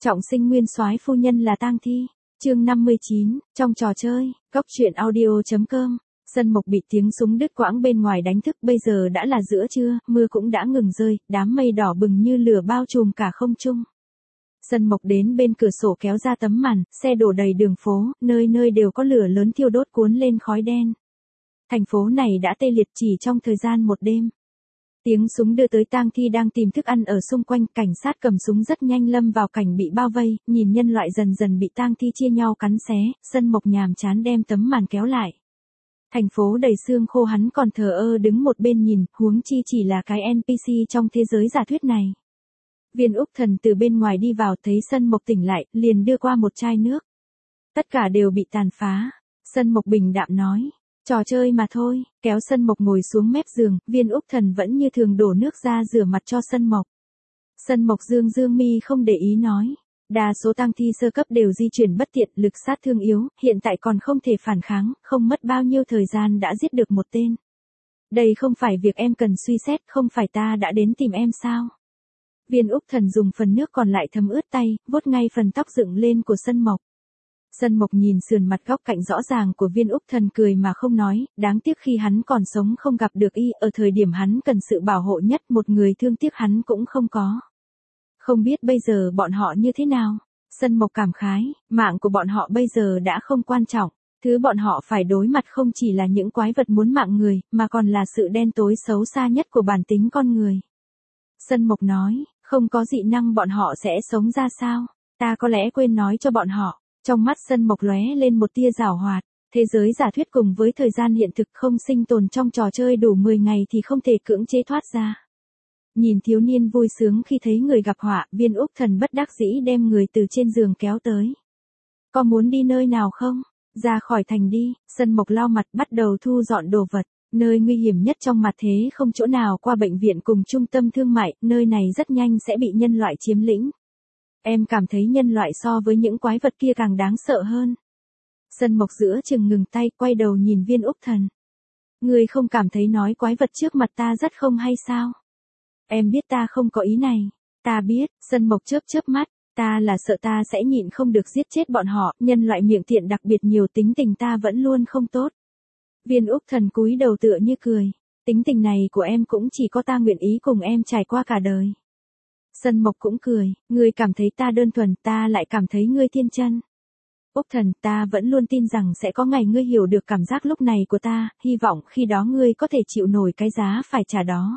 Trọng sinh nguyên soái phu nhân là tang thi. Chương 59, trong trò chơi, góc truyện audio.com. Sân Mộc bị tiếng súng đứt quãng bên ngoài đánh thức, bây giờ đã là giữa trưa, mưa cũng đã ngừng rơi, đám mây đỏ bừng như lửa bao trùm cả không trung. Sân Mộc đến bên cửa sổ kéo ra tấm màn, xe đổ đầy đường phố, nơi nơi đều có lửa lớn thiêu đốt cuốn lên khói đen. Thành phố này đã tê liệt chỉ trong thời gian một đêm. Tiếng súng đưa tới tang thi đang tìm thức ăn ở xung quanh, cảnh sát cầm súng rất nhanh lâm vào cảnh bị bao vây, nhìn nhân loại dần dần bị tang thi chia nhau cắn xé, Sân Mộc nhàm chán đem tấm màn kéo lại. Thành phố đầy xương khô, hắn còn thờ ơ đứng một bên nhìn, huống chi chỉ là cái NPC trong thế giới giả thuyết này. Viên Úc Thần từ bên ngoài đi vào, thấy Sân Mộc tỉnh lại, liền đưa qua một chai nước. Tất cả đều bị tàn phá. Sân Mộc bình đạm nói. Trò chơi mà thôi, kéo Sân Mộc ngồi xuống mép giường, Viên Úc Thần vẫn như thường đổ nước ra rửa mặt cho Sân Mộc. Sân Mộc dương mi không để ý nói. Đa số tang thi sơ cấp đều di chuyển bất tiện, lực sát thương yếu, hiện tại còn không thể phản kháng, không mất bao nhiêu thời gian đã giết được một tên. Đây không phải việc em cần suy xét, không phải ta đã đến tìm em sao? Viên Úc Thần dùng phần nước còn lại thấm ướt tay, vuốt ngay phần tóc dựng lên của Sân Mộc. Sân Mộc nhìn sườn mặt góc cạnh rõ ràng của Viên Úc Thần cười mà không nói, đáng tiếc khi hắn còn sống không gặp được y, ở thời điểm hắn cần sự bảo hộ nhất, một người thương tiếc hắn cũng không có. Không biết bây giờ bọn họ như thế nào? Sân Mộc cảm khái, mạng của bọn họ bây giờ đã không quan trọng, thứ bọn họ phải đối mặt không chỉ là những quái vật muốn mạng người, mà còn là sự đen tối xấu xa nhất của bản tính con người. Sân Mộc nói, không có dị năng bọn họ sẽ sống ra sao? Ta có lẽ quên nói cho bọn họ. Trong mắt Sân Mộc lóe lên một tia giảo hoạt, thế giới giả thuyết cùng với thời gian hiện thực không sinh tồn trong trò chơi đủ 10 ngày thì không thể cưỡng chế thoát ra. Nhìn thiếu niên vui sướng khi thấy người gặp họa, Viên Úc Thần bất đắc dĩ đem người từ trên giường kéo tới. Có muốn đi nơi nào không? Ra khỏi thành đi. Sân Mộc lau mặt bắt đầu thu dọn đồ vật. Nơi nguy hiểm nhất trong mặt thế không chỗ nào qua bệnh viện cùng trung tâm thương mại, nơi này rất nhanh sẽ bị nhân loại chiếm lĩnh. Em cảm thấy nhân loại so với những quái vật kia càng đáng sợ hơn. Sân Mộc giữa chừng ngừng tay, quay đầu nhìn Viên Úc Thần. Ngươi không cảm thấy nói quái vật trước mặt ta rất không hay sao? Em biết ta không có ý này. Ta biết. Sân Mộc chớp mắt, ta là sợ ta sẽ nhịn không được giết chết bọn họ, nhân loại miệng tiện đặc biệt nhiều, tính tình ta vẫn luôn không tốt. Viên Úc Thần cúi đầu tựa như cười. Tính tình này của em cũng chỉ có ta nguyện ý cùng em trải qua cả đời. Sân Mộc cũng cười, ngươi cảm thấy ta đơn thuần, ta lại cảm thấy ngươi thiên chân. Úc Thần, ta vẫn luôn tin rằng sẽ có ngày ngươi hiểu được cảm giác lúc này của ta, hy vọng khi đó ngươi có thể chịu nổi cái giá phải trả đó.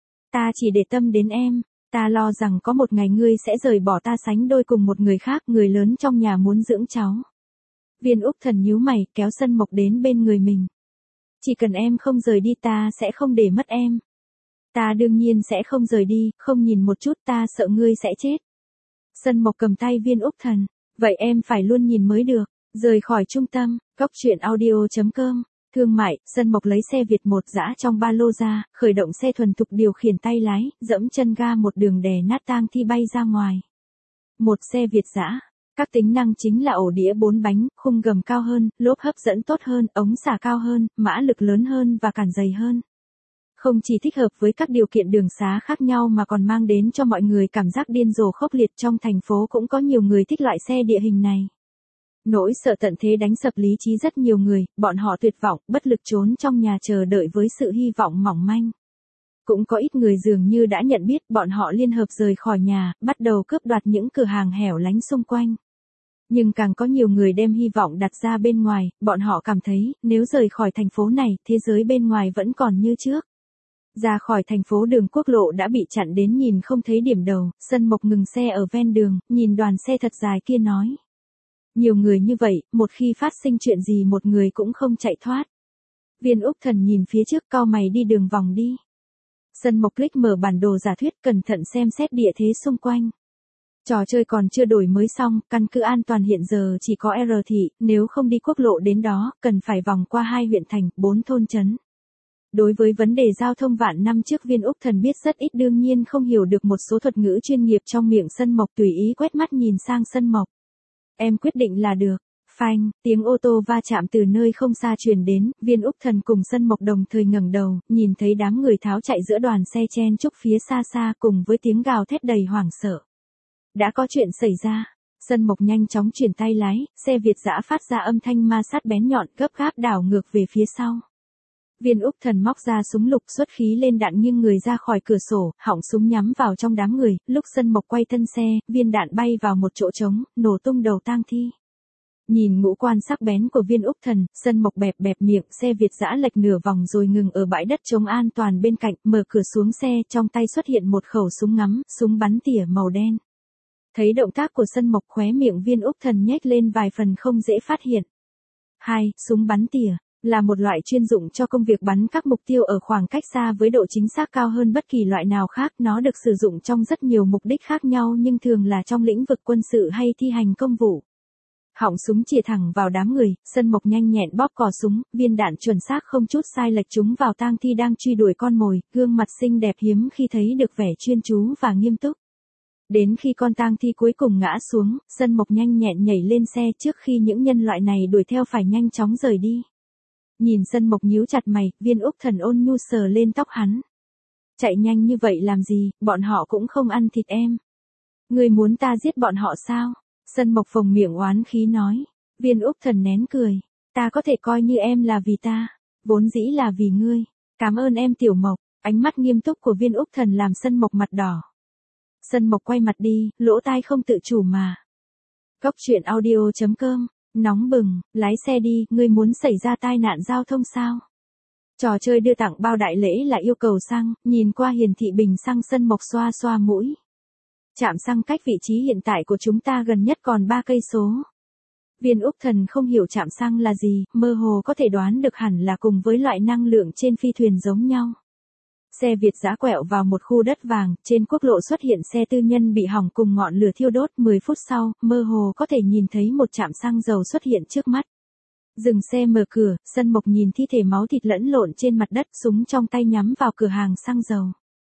Ta chỉ để tâm đến em, ta lo rằng có một ngày ngươi sẽ rời bỏ ta sánh đôi cùng một người khác, người lớn trong nhà muốn dưỡng cháu. Viên Úc Thần nhíu mày, kéo Sân Mộc đến bên người mình. Chỉ cần em không rời đi ta sẽ không để mất em. Ta đương nhiên sẽ không rời đi, không nhìn một chút, ta sợ ngươi sẽ chết. Sân Mộc cầm tay Viên Úc Thần. Vậy em phải luôn nhìn mới được. Rời khỏi trung tâm, góc truyện audio.com. Thương mại, Sân Mộc lấy xe Việt 1 dã trong ba lô ra, khởi động xe thuần thục điều khiển tay lái, dẫm chân ga một đường đè nát tang thi bay ra ngoài. Một xe Việt dã. Các tính năng chính là ổ đĩa 4 bánh, khung gầm cao hơn, lốp hấp dẫn tốt hơn, ống xả cao hơn, mã lực lớn hơn và cản dày hơn. Không chỉ thích hợp với các điều kiện đường xá khác nhau mà còn mang đến cho mọi người cảm giác điên rồ khốc liệt, trong thành phố cũng có nhiều người thích loại xe địa hình này. Nỗi sợ tận thế đánh sập lý trí rất nhiều người, bọn họ tuyệt vọng, bất lực trốn trong nhà chờ đợi với sự hy vọng mỏng manh. Cũng có ít người dường như đã nhận biết, bọn họ liên hợp rời khỏi nhà, bắt đầu cướp đoạt những cửa hàng hẻo lánh xung quanh. Nhưng càng có nhiều người đem hy vọng đặt ra bên ngoài, bọn họ cảm thấy, nếu rời khỏi thành phố này, thế giới bên ngoài vẫn còn như trước. Ra khỏi thành phố, đường quốc lộ đã bị chặn đến nhìn không thấy điểm đầu, Sân Mộc ngừng xe ở ven đường, nhìn đoàn xe thật dài kia nói. Nhiều người như vậy, một khi phát sinh chuyện gì một người cũng không chạy thoát. Viên Úc Thần nhìn phía trước, cau mày đi đường vòng đi. Sân Mộc click mở bản đồ giả thuyết, cẩn thận xem xét địa thế xung quanh. Trò chơi còn chưa đổi mới xong, căn cứ an toàn hiện giờ chỉ có R thị, nếu không đi quốc lộ đến đó, cần phải vòng qua 2 huyện thành, 4 thôn trấn. Đối với vấn đề giao thông vạn năm trước, Viên Úc Thần biết rất ít, đương nhiên không hiểu được một số thuật ngữ chuyên nghiệp trong miệng Sân Mộc, tùy ý quét mắt nhìn sang Sân Mộc. Em quyết định là được. Phanh, tiếng ô tô va chạm từ nơi không xa truyền đến, Viên Úc Thần cùng Sân Mộc đồng thời ngẩng đầu, nhìn thấy đám người tháo chạy giữa đoàn xe chen chúc phía xa xa cùng với tiếng gào thét đầy hoảng sợ. Đã có chuyện xảy ra. Sân Mộc nhanh chóng chuyển tay lái, xe Việt dã phát ra âm thanh ma sát bén nhọn gấp gáp đảo ngược về phía sau. Viên Úc Thần móc ra súng lục xuất khí lên đạn nghiêng người ra khỏi cửa sổ, họng súng nhắm vào trong đám người, lúc Sân Mộc quay thân xe, viên đạn bay vào một chỗ trống, nổ tung đầu tang thi. Nhìn ngũ quan sắc bén của Viên Úc Thần, Sân Mộc bẹp bẹp miệng, xe Việt dã lệch nửa vòng rồi ngừng ở bãi đất trống an toàn bên cạnh, mở cửa xuống xe, trong tay xuất hiện một khẩu súng ngắm, súng bắn tỉa màu đen. Thấy động tác của Sân Mộc, khóe miệng Viên Úc Thần nhếch lên vài phần không dễ phát hiện. 2. Súng bắn tỉa là một loại chuyên dụng cho công việc bắn các mục tiêu ở khoảng cách xa với độ chính xác cao hơn bất kỳ loại nào khác. Nó được sử dụng trong rất nhiều mục đích khác nhau nhưng thường là trong lĩnh vực quân sự hay thi hành công vụ. Họng súng chĩa thẳng vào đám người, Sân Mộc nhanh nhẹn bóp cò súng, viên đạn chuẩn xác không chút sai lệch trúng vào tang thi đang truy đuổi con mồi, gương mặt xinh đẹp hiếm khi thấy được vẻ chuyên chú và nghiêm túc. Đến khi con tang thi cuối cùng ngã xuống, Sân Mộc nhanh nhẹn nhảy lên xe trước khi những nhân loại này đuổi theo phải nhanh chóng rời đi. Nhìn Sân Mộc nhíu chặt mày, Viên Úc Thần ôn nhu sờ lên tóc hắn. Chạy nhanh như vậy làm gì, bọn họ cũng không ăn thịt em. Ngươi muốn ta giết bọn họ sao? Sân Mộc phồng miệng oán khí nói. Viên Úc Thần nén cười. Ta có thể coi như em là vì ta, vốn dĩ là vì ngươi. Cảm ơn em Tiểu Mộc. Ánh mắt nghiêm túc của Viên Úc Thần làm Sân Mộc mặt đỏ. Sân Mộc quay mặt đi, lỗ tai không tự chủ mà. Góc truyện audio.com. Nóng bừng, lái xe đi, ngươi muốn xảy ra tai nạn giao thông sao? Trò chơi đưa tặng bao đại lễ là yêu cầu xăng, nhìn qua hiển thị bình xăng Sân Mộc xoa xoa mũi. Trạm xăng cách vị trí hiện tại của chúng ta gần nhất còn 3 cây số. Viên Úc Thần không hiểu trạm xăng là gì, mơ hồ có thể đoán được hẳn là cùng với loại năng lượng trên phi thuyền giống nhau. Xe Việt dã quẹo vào một khu đất vàng, trên quốc lộ xuất hiện xe tư nhân bị hỏng cùng ngọn lửa thiêu đốt. 10 phút sau, mơ hồ có thể nhìn thấy một trạm xăng dầu xuất hiện trước mắt. Dừng xe mở cửa, Sân Mộc nhìn thi thể máu thịt lẫn lộn trên mặt đất, súng trong tay nhắm vào cửa hàng xăng dầu.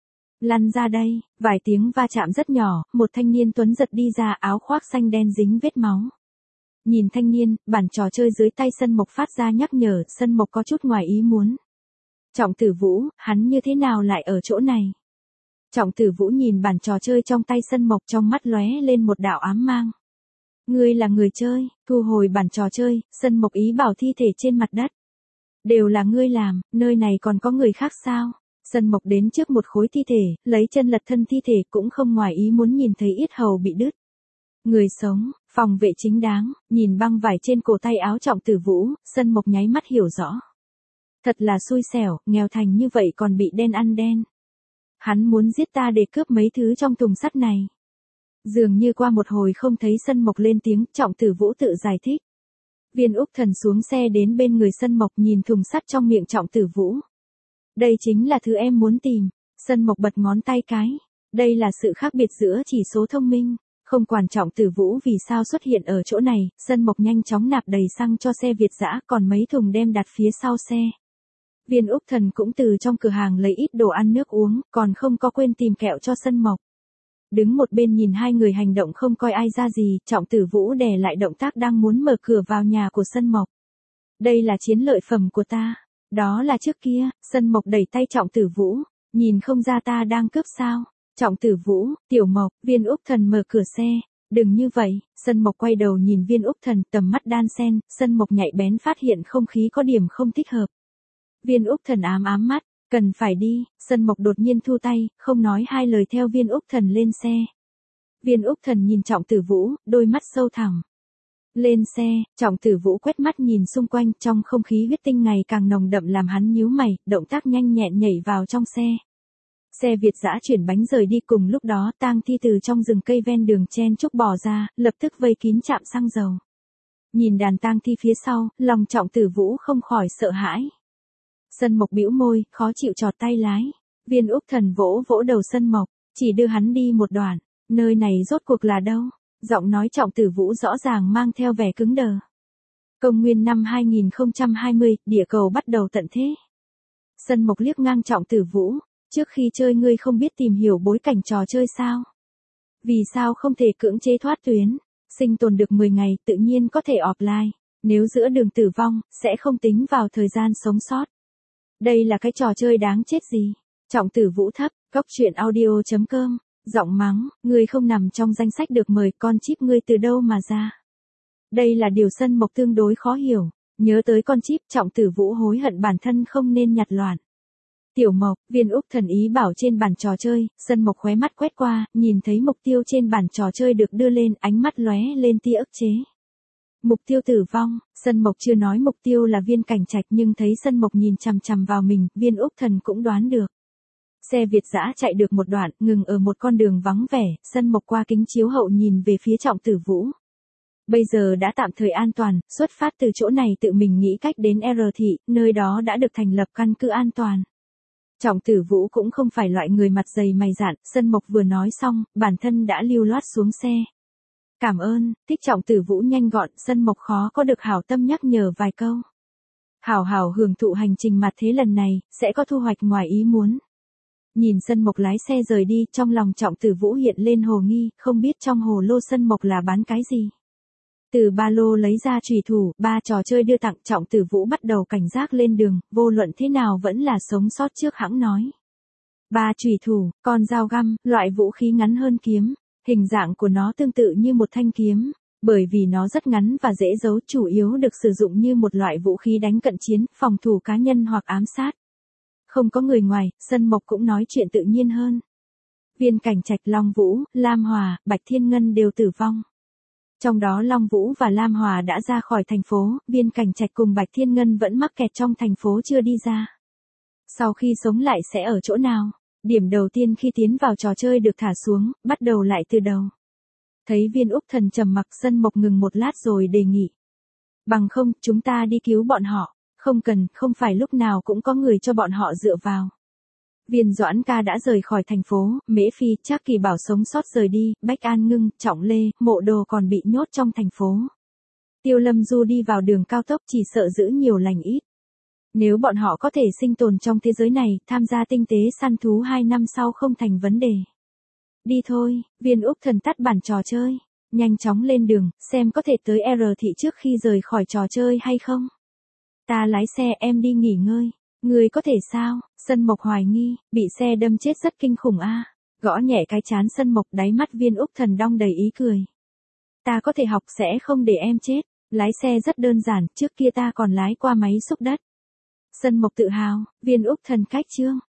Lăn ra đây, vài tiếng va chạm rất nhỏ, một thanh niên tuấn giật đi ra, áo khoác xanh đen dính vết máu. Nhìn thanh niên, bản trò chơi dưới tay Sân Mộc phát ra nhắc nhở, Sân Mộc có chút ngoài ý muốn. Trọng Tử Vũ, hắn như thế nào lại ở chỗ này? Trọng Tử Vũ nhìn bản trò chơi trong tay Sân Mộc, trong mắt lóe lên một đạo ám mang. Ngươi là người chơi, thu hồi bản trò chơi, Sân Mộc ý bảo thi thể trên mặt đất. Đều là ngươi làm, nơi này còn có người khác sao? Sân Mộc đến trước một khối thi thể, lấy chân lật thân thi thể, cũng không ngoài ý muốn nhìn thấy yết hầu bị đứt. Người sống, phòng vệ chính đáng, nhìn băng vải trên cổ tay áo Trọng Tử Vũ, Sân Mộc nháy mắt hiểu rõ. Thật là xui xẻo, nghèo thành như vậy còn bị đen ăn đen. Hắn muốn giết ta để cướp mấy thứ trong thùng sắt này. Dường như qua một hồi không thấy Sân Mộc lên tiếng, Trọng Tử Vũ tự giải thích. Viên Úc Thần xuống xe đến bên người Sân Mộc, nhìn thùng sắt trong miệng Trọng Tử Vũ. Đây chính là thứ em muốn tìm. Sân Mộc bật ngón tay cái. Đây là sự khác biệt giữa chỉ số thông minh. Không quản Trọng Tử Vũ vì sao xuất hiện ở chỗ này, Sân Mộc nhanh chóng nạp đầy xăng cho xe Việt dã, còn mấy thùng đem đặt phía sau xe. Viên Úc Thần cũng từ trong cửa hàng lấy ít đồ ăn nước uống, còn không có quên tìm kẹo cho Sân Mộc. Đứng một bên nhìn hai người hành động không coi ai ra gì, Trọng Tử Vũ đè lại động tác đang muốn mở cửa vào nhà của Sân Mộc. Đây là chiến lợi phẩm của ta. Đó là trước kia. Sân Mộc đẩy tay Trọng Tử Vũ. Nhìn không ra ta đang cướp sao? Trọng Tử Vũ, Tiểu Mộc, Viên Úc Thần mở cửa xe. Đừng như vậy. Sân Mộc quay đầu nhìn Viên Úc Thần, tầm mắt đan sen. Sân Mộc nhạy bén phát hiện không khí có điểm không thích hợp. Viên Úc Thần ám ám mắt. Cần phải đi. Sân Mộc đột nhiên thu tay, không nói hai lời theo Viên Úc Thần lên xe. Viên Úc Thần nhìn Trọng Tử Vũ, đôi mắt sâu thẳm. Lên xe, Trọng Tử Vũ quét mắt nhìn xung quanh, trong không khí huyết tinh ngày càng nồng đậm làm hắn nhíu mày, động tác nhanh nhẹn nhảy vào trong xe. Xe Việt dã chuyển bánh rời đi, cùng lúc đó tang thi từ trong rừng cây ven đường chen chúc bò ra, lập tức vây kín trạm xăng dầu. Nhìn đàn tang thi phía sau, lòng Trọng Tử Vũ không khỏi sợ hãi. Sân Mộc bĩu môi, khó chịu chọt tay lái. Viên Úc Thần vỗ vỗ đầu Sân Mộc, chỉ đưa hắn đi một đoạn. Nơi này rốt cuộc là đâu? Giọng nói Trọng Tử Vũ rõ ràng mang theo vẻ cứng đờ. Công nguyên năm 2020, địa cầu bắt đầu tận thế. Sân Mộc liếc ngang Trọng Tử Vũ. Trước khi chơi ngươi không biết tìm hiểu bối cảnh trò chơi sao? Vì sao không thể cưỡng chế thoát tuyến? Sinh tồn được 10 ngày tự nhiên có thể offline. Nếu giữa đường tử vong, sẽ không tính vào thời gian sống sót. Đây là cái trò chơi đáng chết gì? Trọng Tử Vũ thấp, góc truyện audio.com Giọng mắng, ngươi không nằm trong danh sách được mời, con chip ngươi từ đâu mà ra. Đây là điều Sân Mộc tương đối khó hiểu, nhớ tới con chip Trọng Tử Vũ hối hận bản thân không nên nhặt loạn. Tiểu Mộc, Viên Úc thần ý bảo trên bàn trò chơi, Sân Mộc khóe mắt quét qua, nhìn thấy mục tiêu trên bàn trò chơi được đưa lên, ánh mắt lóe lên tia ức chế. Mục tiêu tử vong, Sân Mộc chưa nói mục tiêu là Viên Cảnh Trạch nhưng thấy Sân Mộc nhìn chằm chằm vào mình, Viên Úc thần cũng đoán được. Xe Việt dã chạy được một đoạn, ngừng ở một con đường vắng vẻ, Sân Mộc qua kính chiếu hậu nhìn về phía Trọng Tử Vũ. Bây giờ đã tạm thời an toàn, xuất phát từ chỗ này tự mình nghĩ cách đến R thị, nơi đó đã được thành lập căn cứ an toàn. Trọng Tử Vũ cũng không phải loại người mặt dày mày dạn, Sân Mộc vừa nói xong, bản thân đã lưu loát xuống xe. Cảm ơn, thích Trọng Tử Vũ nhanh gọn, Sân Mộc khó có được hảo tâm nhắc nhở vài câu. Hảo hảo hưởng thụ hành trình mặt thế lần này, sẽ có thu hoạch ngoài ý muốn. Nhìn Sân Mộc lái xe rời đi, trong lòng Trọng Tử Vũ hiện lên hồ nghi, không biết trong hồ lô Sân Mộc là bán cái gì. Từ ba lô lấy ra chùy thủ, ba trò chơi đưa tặng, Trọng Tử Vũ bắt đầu cảnh giác lên đường, vô luận thế nào vẫn là sống sót trước hãng nói. Ba chùy thủ, con dao găm, loại vũ khí ngắn hơn kiếm, hình dạng của nó tương tự như một thanh kiếm, bởi vì nó rất ngắn và dễ giấu, chủ yếu được sử dụng như một loại vũ khí đánh cận chiến, phòng thủ cá nhân hoặc ám sát. Không có người ngoài, Sân Mộc cũng nói chuyện tự nhiên hơn. Viên Cảnh Trạch, Long Vũ, Lam Hòa, Bạch Thiên Ngân đều tử vong. Trong đó Long Vũ và Lam Hòa đã ra khỏi thành phố, Viên Cảnh Trạch cùng Bạch Thiên Ngân vẫn mắc kẹt trong thành phố chưa đi ra. Sau khi sống lại sẽ ở chỗ nào? Điểm đầu tiên khi tiến vào trò chơi được thả xuống, bắt đầu lại từ đầu. Thấy Viên Úc thần trầm mặc, Sân Mộc ngừng một lát rồi đề nghị. Bằng không, chúng ta đi cứu bọn họ. Không cần, không phải lúc nào cũng có người cho bọn họ dựa vào. Viên Doãn Ca đã rời khỏi thành phố, Mễ Phi, Trác Kỳ Bảo sống sót rời đi, Bách An Ngưng, Trọng Lê, Mộ Đồ còn bị nhốt trong thành phố. Tiêu Lâm Du đi vào đường cao tốc chỉ sợ giữ nhiều lành ít. Nếu bọn họ có thể sinh tồn trong thế giới này, tham gia tinh tế săn thú 2 năm sau không thành vấn đề. Đi thôi, Viên Úc thần tắt bản trò chơi, nhanh chóng lên đường, xem có thể tới R thị trước khi rời khỏi trò chơi hay không. Ta lái xe, em đi nghỉ ngơi. Người có thể sao? Sân Mộc hoài nghi, bị xe đâm chết rất kinh khủng a. Gõ nhẹ cái trán Sân Mộc, đáy mắt Viên Úc thần đong đầy ý cười. Ta có thể học, sẽ không để em chết. Lái xe rất đơn giản, trước kia ta còn lái qua máy xúc đất. Sân Mộc tự hào, Viên Úc thần cách chương.